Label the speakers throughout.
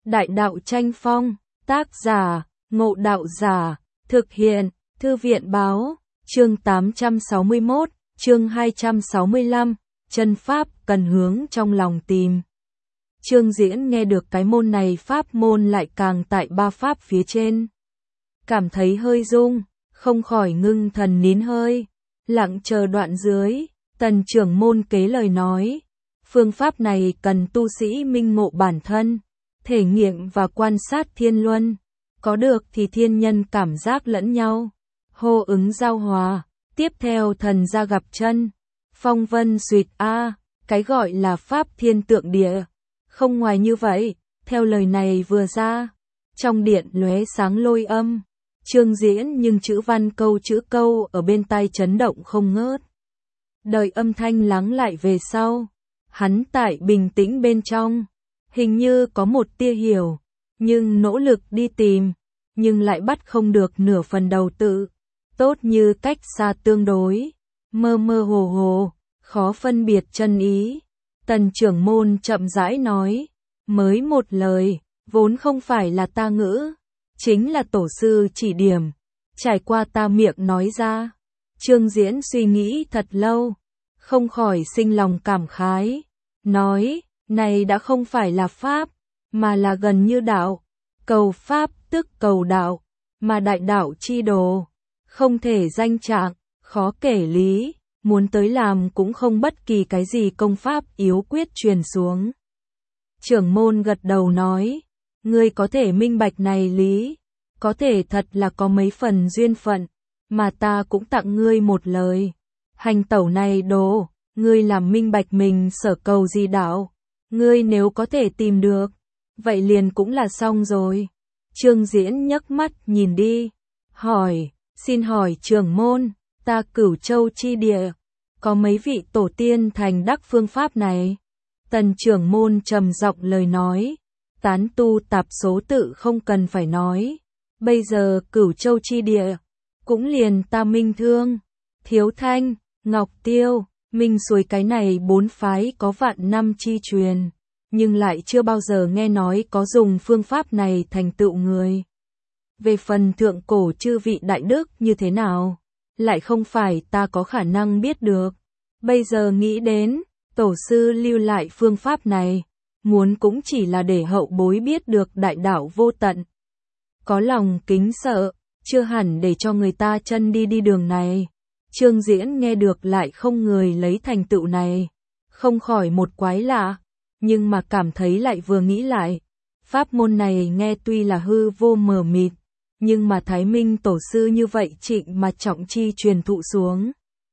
Speaker 1: Đại đạo tranh phong, tác giả, Ngộ Đạo Giả, thực hiện, Thư viện báo, chương 861, chương 265, chân pháp cần hướng trong lòng tìm. Trương Diễn nghe được cái môn này pháp môn lại càng tại ba pháp phía trên. Cảm thấy hơi rung, không khỏi ngưng thần nín hơi, lặng chờ đoạn dưới, Tần trưởng môn kế lời nói. Phương pháp này cần tu sĩ minh ngộ bản thân, thể nghiệm và quan sát thiên luân, có được thì thiên nhân cảm giác lẫn nhau, hô ứng giao hòa, tiếp theo thần ra gặp chân, phong vân duyệt cái gọi là pháp thiên tượng địa, không ngoài như vậy, theo lời này vừa ra, trong điện lóe sáng lôi âm, Trương Diễn nhưng chữ văn câu chữ câu ở bên tai chấn động không ngớt. Đợi âm thanh lắng lại về sau, hắn tại bình tĩnh bên trong, hình như có một tia hiểu, nhưng nỗ lực đi tìm, nhưng lại bắt không được nửa phần đầu tự, tốt như cách xa tương đối, mơ mơ hồ hồ, khó phân biệt chân ý. Tần trưởng môn chậm rãi nói, mới một lời, vốn không phải là ta ngữ, chính là tổ sư chỉ điểm, trải qua ta miệng nói ra. Trương Diễn suy nghĩ thật lâu, không khỏi sinh lòng cảm khái, nói, này đã không phải là pháp, mà là gần như đạo, cầu pháp tức cầu đạo, mà đại đạo chi đồ, không thể danh trạng, khó kể lý, muốn tới làm cũng không bất kỳ cái gì công pháp yếu quyết truyền xuống. Trưởng môn gật đầu nói, ngươi có thể minh bạch này lý, có thể thật là có mấy phần duyên phận, mà ta cũng tặng ngươi một lời. Hành tẩu này đồ, ngươi làm minh bạch mình sở cầu gì đạo, ngươi nếu có thể tìm được, vậy liền cũng là xong rồi. Trương Diễn nhấc mắt nhìn đi, hỏi, xin hỏi trưởng môn, ta Cửu Châu chi địa, có mấy vị tổ tiên thành đắc phương pháp này? Tần trưởng môn trầm giọng lời nói, tán tu tạp số tự không cần phải nói, bây giờ Cửu Châu chi địa, cũng liền ta Minh Thương, Thiếu Thanh, Ngọc Tiêu, Minh Suối cái này bốn phái có vạn năm chi truyền, nhưng lại chưa bao giờ nghe nói có dùng phương pháp này thành tựu người. Về phần thượng cổ chư vị đại đức như thế nào, lại không phải ta có khả năng biết được. Bây giờ nghĩ đến, tổ sư lưu lại phương pháp này, muốn cũng chỉ là để hậu bối biết được đại đạo vô tận. Có lòng kính sợ, chưa hẳn để cho người ta chân đi đường này. Trương Diễn nghe được lại không người lấy thành tựu này, không khỏi một quái lạ, nhưng mà cảm thấy lại vừa nghĩ lại, pháp môn này nghe tuy là hư vô mờ mịt, nhưng mà Thái Minh tổ sư như vậy trịnh mà trọng chi truyền thụ xuống.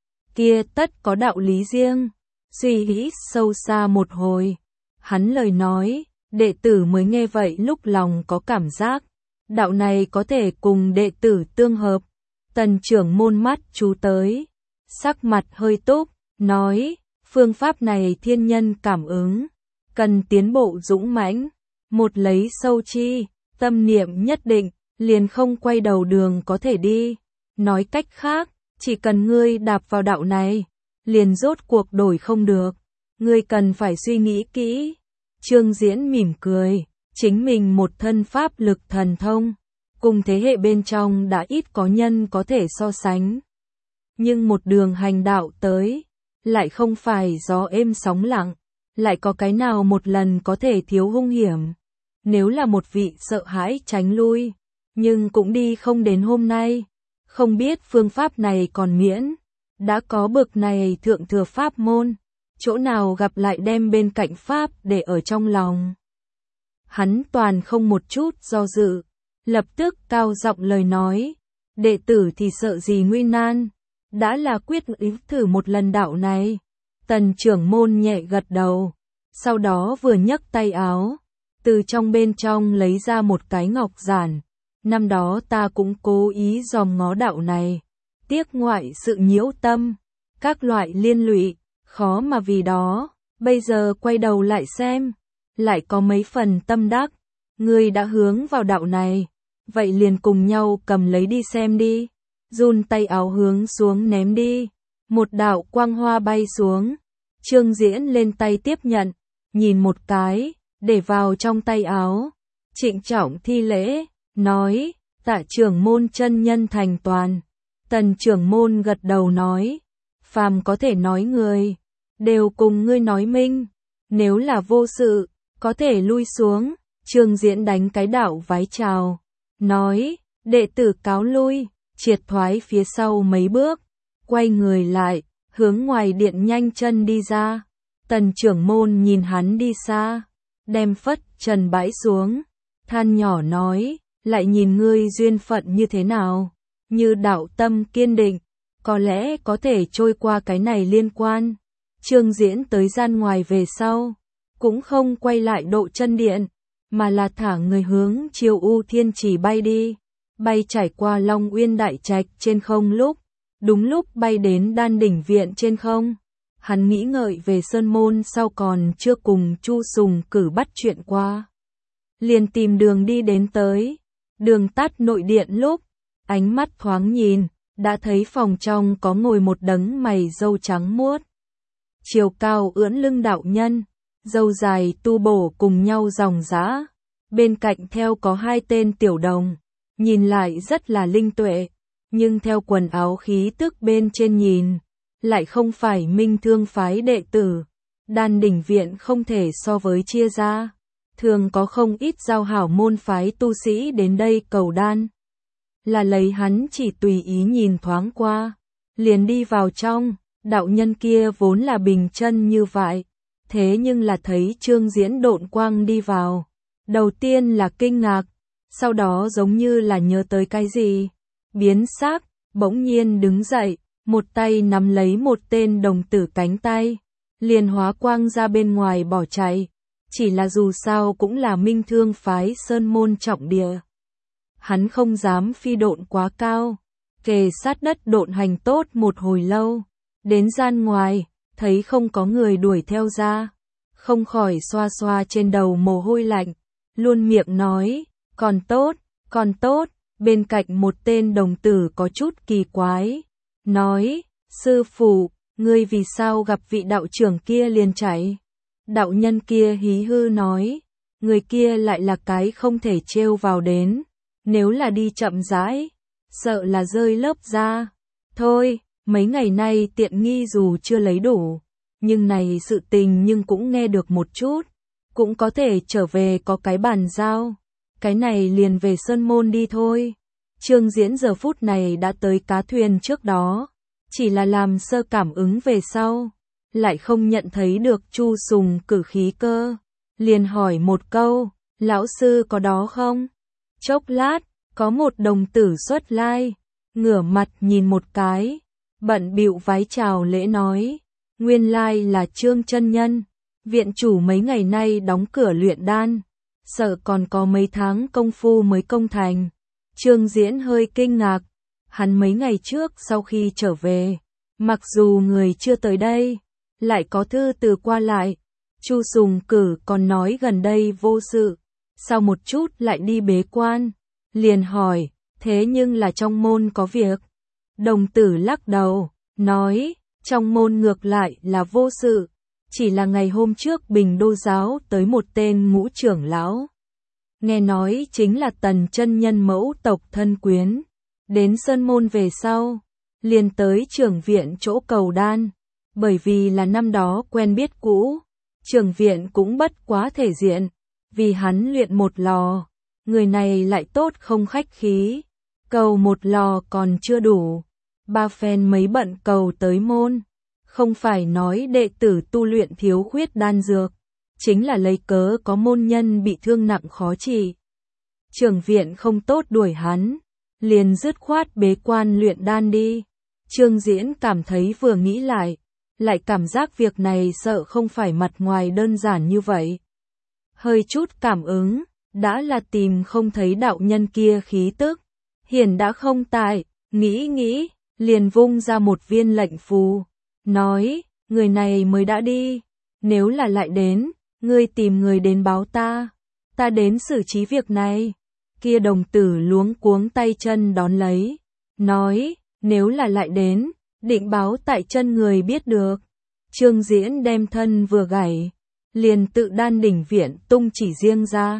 Speaker 1: Kia tất có đạo lý riêng, suy nghĩ sâu xa một hồi, hắn lời nói, đệ tử mới nghe vậy lúc lòng có cảm giác, đạo này có thể cùng đệ tử tương hợp. Tần trưởng môn mắt chú tới, sắc mặt hơi túc, nói, phương pháp này thiên nhân cảm ứng, cần tiến bộ dũng mãnh, một lấy sâu chi, tâm niệm nhất định, liền không quay đầu đường có thể đi. Nói cách khác, chỉ cần ngươi đạp vào đạo này, liền rốt cuộc đổi không được, ngươi cần phải suy nghĩ kỹ. Trương Diễn mỉm cười, chính mình một thân pháp lực thần thông, cùng thế hệ bên trong đã ít có nhân có thể so sánh. Nhưng một đường hành đạo tới, lại không phải gió êm sóng lặng, lại có cái nào một lần có thể thiếu hung hiểm. Nếu là một vị sợ hãi tránh lui, nhưng cũng đi không đến hôm nay, không biết phương pháp này còn miễn, đã có bực này thượng thừa pháp môn, chỗ nào gặp lại đem bên cạnh pháp để ở trong lòng. Hắn toàn không một chút do dự, lập tức cao giọng lời nói, đệ tử thì sợ gì nguy nan, đã là quyết ý thử một lần đạo này. Tần trưởng môn nhẹ gật đầu, sau đó vừa nhấc tay áo, từ trong bên trong lấy ra một cái ngọc giản. Năm đó ta cũng cố ý dòm ngó đạo này, tiếc ngoại sự nhiễu tâm, các loại liên lụy, khó mà vì đó, bây giờ quay đầu lại xem, lại có mấy phần tâm đắc, ngươi đã hướng vào đạo này, vậy liền cùng nhau cầm lấy đi xem đi. Run tay áo hướng xuống ném đi, một đạo quang hoa bay xuống, Trương Diễn lên tay tiếp nhận, nhìn một cái, để vào trong tay áo, trịnh trọng thi lễ, nói, tạ trưởng môn chân nhân thành toàn. Tần trưởng môn gật đầu nói, phàm có thể nói người, đều cùng ngươi nói minh, nếu là vô sự, có thể lui xuống. Trương Diễn đánh cái đạo vái chào, nói, đệ tử cáo lui, triệt thoái phía sau mấy bước, quay người lại, hướng ngoài điện nhanh chân đi ra. Tần trưởng môn nhìn hắn đi xa, đem phất trần bãi xuống, than nhỏ nói, lại nhìn ngươi duyên phận như thế nào, như đạo tâm kiên định, có lẽ có thể trôi qua cái này liên quan. Trương Diễn tới gian ngoài về sau, cũng không quay lại độ chân điện, mà là thả người hướng Chiêu U Thiên Chỉ bay đi, bay trải qua Long Uyên Đại Trạch trên không đúng lúc bay đến Đan Đỉnh Viện trên không. Hắn nghĩ ngợi về Sơn Môn sau còn chưa cùng Chu Sùng Cử bắt chuyện qua, liền tìm đường đi đến tới. Đường tắt nội điện lúc, ánh mắt thoáng nhìn, đã thấy phòng trong có ngồi một đấng mày râu trắng muốt, chiều cao ưỡn lưng đạo nhân, râu dài tu bổ cùng nhau ròng rã, bên cạnh theo có hai tên tiểu đồng, nhìn lại rất là linh tuệ, nhưng theo quần áo khí tức bên trên nhìn, lại không phải Minh Thương phái đệ tử. Đan Đỉnh Viện không thể so với chia ra, thường có không ít giao hảo môn phái tu sĩ đến đây cầu đan. Là lấy hắn chỉ tùy ý nhìn thoáng qua, liền đi vào trong. Đạo nhân kia vốn là bình chân như vậy, thế nhưng là thấy Trương Diễn độn quang đi vào, đầu tiên là kinh ngạc, sau đó giống như là nhớ tới cái gì, biến sắc, bỗng nhiên đứng dậy, một tay nắm lấy một tên đồng tử cánh tay, liền hóa quang ra bên ngoài bỏ chạy. Chỉ là dù sao cũng là Minh Thương phái Sơn Môn trọng địa, hắn không dám phi độn quá cao, kề sát đất độn hành tốt một hồi lâu. Đến gian ngoài, thấy không có người đuổi theo ra, không khỏi xoa xoa trên đầu mồ hôi lạnh, luôn miệng nói, còn tốt, bên cạnh một tên đồng tử có chút kỳ quái, nói, sư phụ, ngươi vì sao gặp vị đạo trưởng kia liền chạy? Đạo nhân kia hí hư nói, người kia lại là cái không thể trêu vào đến, nếu là đi chậm rãi, sợ là rơi lớp ra, thôi. Mấy ngày nay tiện nghi dù chưa lấy đủ, nhưng này sự tình nhưng cũng nghe được một chút, cũng có thể trở về có cái bàn giao, cái này liền về Sơn Môn đi thôi. Trương Diễn giờ phút này đã tới cá thuyền trước đó, chỉ là làm sơ cảm ứng về sau, lại không nhận thấy được Chu Sùng Cử khí cơ, liền hỏi một câu, lão sư có đó không? Chốc lát, có một đồng tử xuất lai, ngửa mặt nhìn một cái, bận bịu vái chào lễ nói, nguyên lai là Trương chân nhân, viện chủ mấy ngày nay đóng cửa luyện đan, sợ còn có mấy tháng công phu mới công thành. Trương Diễn hơi kinh ngạc, hắn mấy ngày trước sau khi trở về, mặc dù người chưa tới đây, lại có thư từ qua lại, Chu Sùng Cử còn nói gần đây vô sự, sau một chút lại đi bế quan, liền hỏi, thế nhưng là trong môn có việc. Đồng tử lắc đầu, nói, trong môn ngược lại là vô sự, chỉ là ngày hôm trước Bình Đô giáo tới một tên ngũ trưởng lão. Nghe nói chính là Tần chân nhân mẫu tộc thân quyến, đến Sơn Môn về sau, liền tới trưởng viện chỗ cầu đan, bởi vì là năm đó quen biết cũ, trưởng viện cũng bất quá thể diện, vì hắn luyện một lò, người này lại tốt không khách khí, cầu một lò còn chưa đủ. Ba phen mấy bận cầu tới môn, không phải nói đệ tử tu luyện thiếu khuyết đan dược, chính là lấy cớ có môn nhân bị thương nặng khó trị. Trưởng viện không tốt đuổi hắn, liền dứt khoát bế quan luyện đan đi. Trương Diễn cảm thấy vừa nghĩ lại cảm giác việc này sợ không phải mặt ngoài đơn giản như vậy. Hơi chút cảm ứng, đã là tìm không thấy đạo nhân kia khí tức, hiển đã không tại, nghĩ, liền vung ra một viên lệnh phù, nói, người này mới đã đi, nếu là lại đến, ngươi tìm người đến báo ta đến xử trí việc này. Kia đồng tử luống cuống tay chân đón lấy, nói, nếu là lại đến, định báo tại chân người biết được. Trương Diễn đem thân vừa gảy, liền tự Đan Đỉnh Viện tung chỉ riêng ra,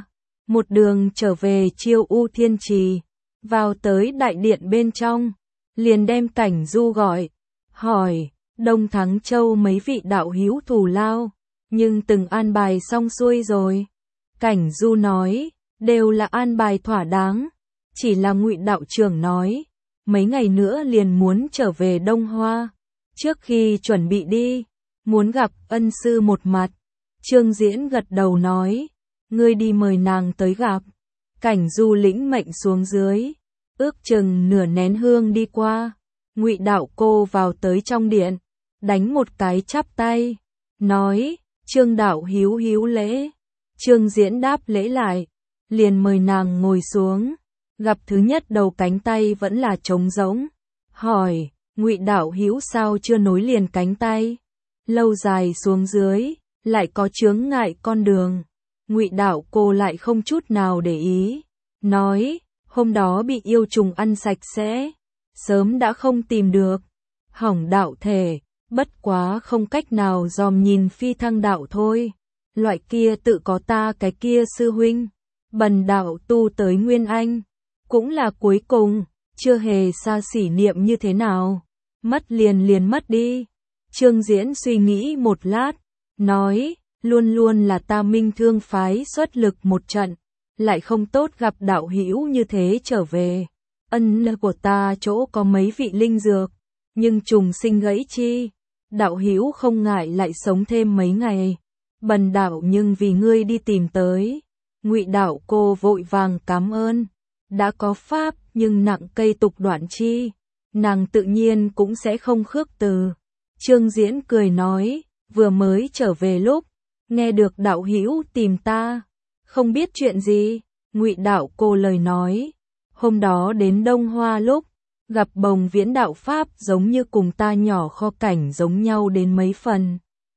Speaker 1: một đường trở về Chiêu U Thiên Trì, vào tới đại điện bên trong, liền đem Cảnh Du gọi, hỏi, Đông Thắng Châu mấy vị đạo hữu thù lao, nhưng từng an bài xong xuôi rồi. Cảnh Du nói, đều là an bài thỏa đáng, chỉ là Ngụy đạo trưởng nói, mấy ngày nữa liền muốn trở về Đông Hoa, trước khi chuẩn bị đi, muốn gặp ân sư một mặt. Trương Diễn gật đầu nói, ngươi đi mời nàng tới gặp. Cảnh Du lĩnh mệnh xuống dưới, ước chừng nửa nén hương đi qua, Ngụy đạo cô vào tới trong điện, đánh một cái chắp tay, nói, Trương đạo hữu hữu lễ. Trương Diễn đáp lễ lại, liền mời nàng ngồi xuống, gặp thứ nhất đầu cánh tay vẫn là trống rỗng, hỏi, Ngụy đạo hữu sao chưa nối liền cánh tay? Lâu dài xuống dưới, lại có chướng ngại con đường. Ngụy đạo cô lại không chút nào để ý, nói, hôm đó bị yêu trùng ăn sạch sẽ, sớm đã không tìm được, hỏng đạo thể, bất quá không cách nào dòm nhìn phi thăng đạo thôi. Loại kia tự có ta cái kia sư huynh, bần đạo tu tới Nguyên Anh, cũng là cuối cùng, chưa hề xa xỉ niệm như thế nào, mất liền mất đi. Trương Diễn suy nghĩ một lát, nói, luôn luôn là ta Minh Thương phái xuất lực một trận, lại không tốt gặp đạo hữu như thế trở về. Ân của ta chỗ có mấy vị linh dược, nhưng trùng sinh gãy chi, đạo hữu không ngại lại sống thêm mấy ngày. Bần đạo nhưng vì ngươi đi tìm tới. Ngụy đạo cô vội vàng cảm ơn, đã có pháp nhưng nặng cây tục đoạn chi, nàng tự nhiên cũng sẽ không khước từ. Trương Diễn cười nói, vừa mới trở về lúc, nghe được đạo hữu tìm ta, không biết chuyện gì. Ngụy đạo cô lời nói, hôm đó đến Đông Hoa lúc, gặp Bồng Viễn đạo pháp giống như cùng ta nhỏ kho cảnh giống nhau đến mấy phần.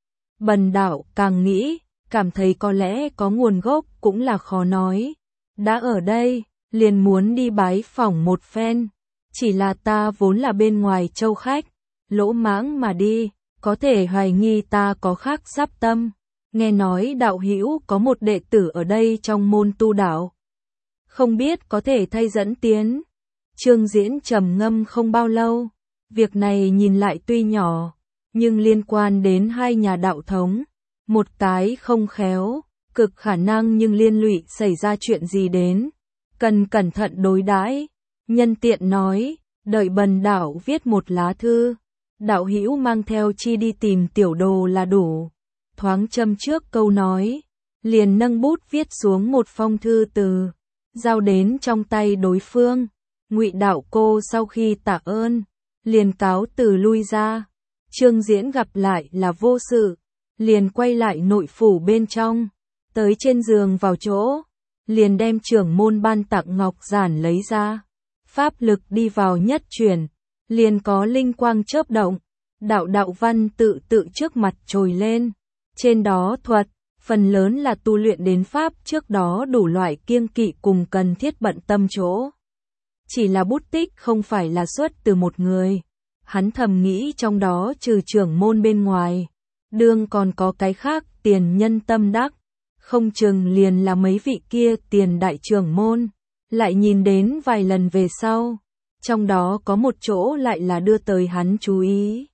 Speaker 1: Bần đạo càng nghĩ, cảm thấy có lẽ có nguồn gốc cũng là khó nói. Đã ở đây, liền muốn đi bái phỏng một phen. Chỉ là ta vốn là bên ngoài châu khách, lỗ mãng mà đi, có thể hoài nghi ta có khác sắp tâm. Nghe nói đạo hữu có một đệ tử ở đây trong môn tu đạo, không biết có thể thay dẫn tiến. Trương Diễn trầm ngâm không bao lâu, việc này nhìn lại tuy nhỏ, nhưng liên quan đến hai nhà đạo thống, một cái không khéo, cực khả năng nhưng liên lụy xảy ra chuyện gì đến, cần cẩn thận đối đãi. Nhân tiện nói, đợi bần đạo viết một lá thư, đạo hữu mang theo chi đi tìm tiểu đồ là đủ. Thoáng châm trước câu nói, liền nâng bút viết xuống một phong thư từ, giao đến trong tay đối phương. Ngụy đạo cô sau khi tạ ơn, liền cáo từ lui ra. Trương Diễn gặp lại là vô sự, liền quay lại nội phủ bên trong, tới trên giường vào chỗ, liền đem trưởng môn ban tặng ngọc giản lấy ra, pháp lực đi vào nhất chuyển, liền có linh quang chớp động, đạo văn tự trước mặt trồi lên, trên đó thuật, phần lớn là tu luyện đến pháp trước đó đủ loại kiêng kỵ cùng cần thiết bận tâm chỗ. Chỉ là bút tích không phải là xuất từ một người. Hắn thầm nghĩ trong đó trừ trưởng môn bên ngoài, đương còn có cái khác tiền nhân tâm đắc, không chừng liền là mấy vị kia tiền đại trưởng môn. Lại nhìn đến vài lần về sau, trong đó có một chỗ lại là đưa tới hắn chú ý.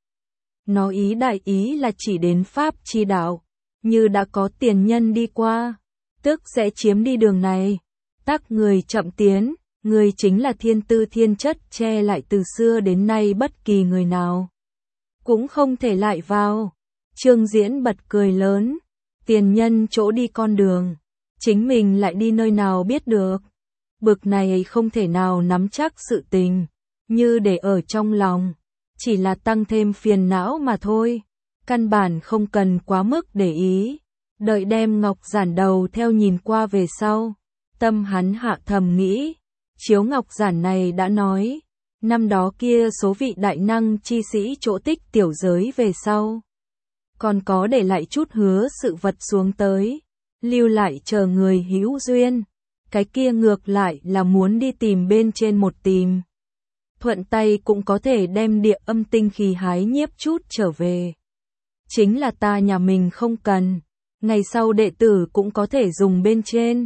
Speaker 1: Nó ý đại ý là chỉ đến pháp chi đạo, như đã có tiền nhân đi qua, tức sẽ chiếm đi đường này. Tắc người chậm tiến, người chính là thiên tư thiên chất che lại từ xưa đến nay bất kỳ người nào cũng không thể lại vào. Trương Diễn bật cười lớn, tiền nhân chỗ đi con đường, chính mình lại đi nơi nào biết được. Bực này không thể nào nắm chắc sự tình, như để ở trong lòng, chỉ là tăng thêm phiền não mà thôi, căn bản không cần quá mức để ý. Đợi đem ngọc giản đầu theo nhìn qua về sau, tâm hắn hạ thầm nghĩ, chiếu ngọc giản này đã nói, năm đó kia số vị đại năng chi sĩ chỗ tích tiểu giới về sau, còn có để lại chút hứa sự vật xuống tới, lưu lại chờ người hữu duyên, cái kia ngược lại là muốn đi tìm bên trên một tìm. Thuận tay cũng có thể đem địa âm tinh khí hái nhiếp chút trở về. Chính là ta nhà mình không cần, ngày sau đệ tử cũng có thể dùng bên trên.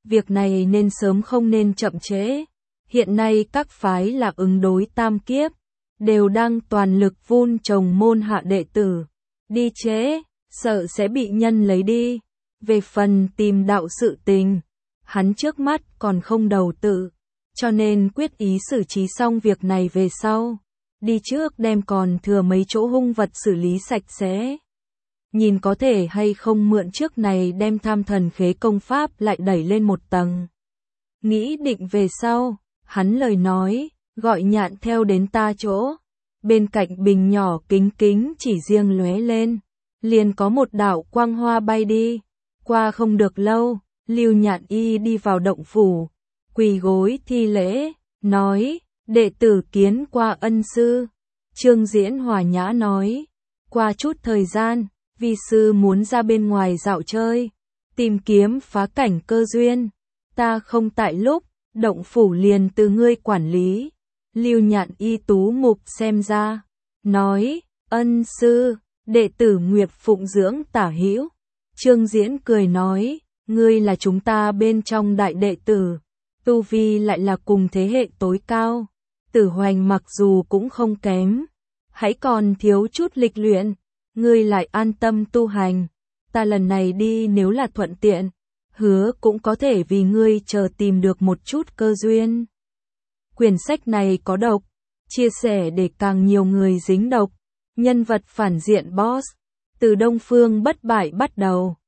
Speaker 1: việc này nên sớm không nên chậm trễ. Hiện nay các phái là ứng đối tam kiếp, đều đang toàn lực vun trồng môn hạ đệ tử. Đi trễ, sợ sẽ bị nhân lấy đi. Về phần tìm đạo sự tình, hắn trước mắt còn không đầu tự, cho nên quyết ý xử trí xong việc này về sau. Đi trước đem còn thừa mấy chỗ hung vật xử lý sạch sẽ. Nhìn có thể hay không mượn trước này đem Tham Thần Khế công pháp lại đẩy lên một tầng. Nghĩ định về sau, hắn lời nói, gọi Nhạn theo đến ta chỗ. Bên cạnh bình nhỏ kính kính chỉ riêng lóe lên, liền có một đạo quang hoa bay đi. Qua không được lâu, Lưu Nhạn Y đi vào động phủ, quỳ gối thi lễ, nói, đệ tử kiến qua ân sư. Trương Diễn hòa nhã nói, qua chút thời gian, vi sư muốn ra bên ngoài dạo chơi, tìm kiếm phá cảnh cơ duyên. Ta không tại lúc, động phủ liền từ ngươi quản lý. Lưu Nhạn Y tú mục xem ra, nói, ân sư, đệ tử Nguyệt phụng dưỡng tả hữu. Trương Diễn cười nói, ngươi là chúng ta bên trong đại đệ tử, tu vi lại là cùng thế hệ tối cao. Tử Hoành mặc dù cũng không kém, hãy còn thiếu chút lịch luyện, ngươi lại an tâm tu hành. Ta lần này đi nếu là thuận tiện, hứa cũng có thể vì ngươi chờ tìm được một chút cơ duyên. Quyển sách này có độc, chia sẻ để càng nhiều người dính độc. Nhân vật phản diện boss, từ Đông Phương bất bại bắt đầu.